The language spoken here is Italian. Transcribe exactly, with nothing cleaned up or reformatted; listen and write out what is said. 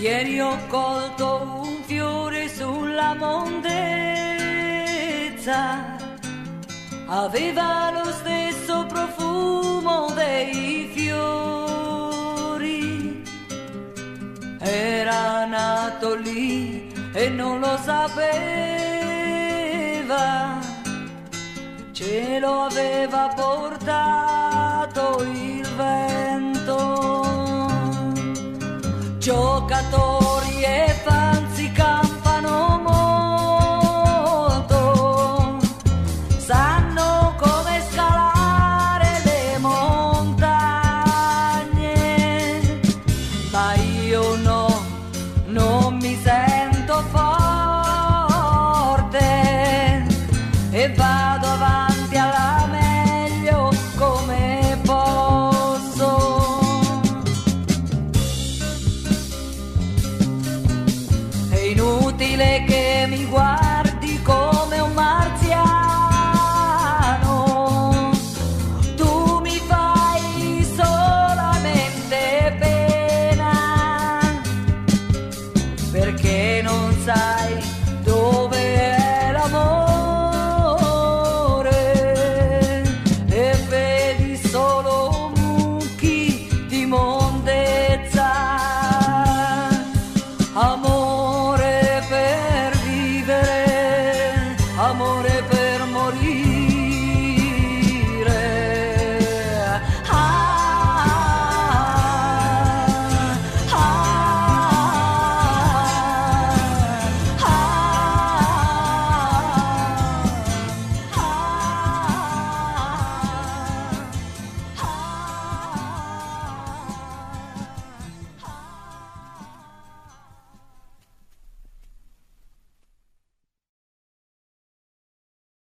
Ieri ho colto un fiore sulla montezza, aveva lo stesso profumo dei fiori. Era nato lì e non lo sapeva, ce lo aveva portato il vento. Giocatori e fan si campano molto, sanno come scalare le montagne, ma io no, non mi sento forte e vado avanti alla meglio come posso. È inutile che mi guardi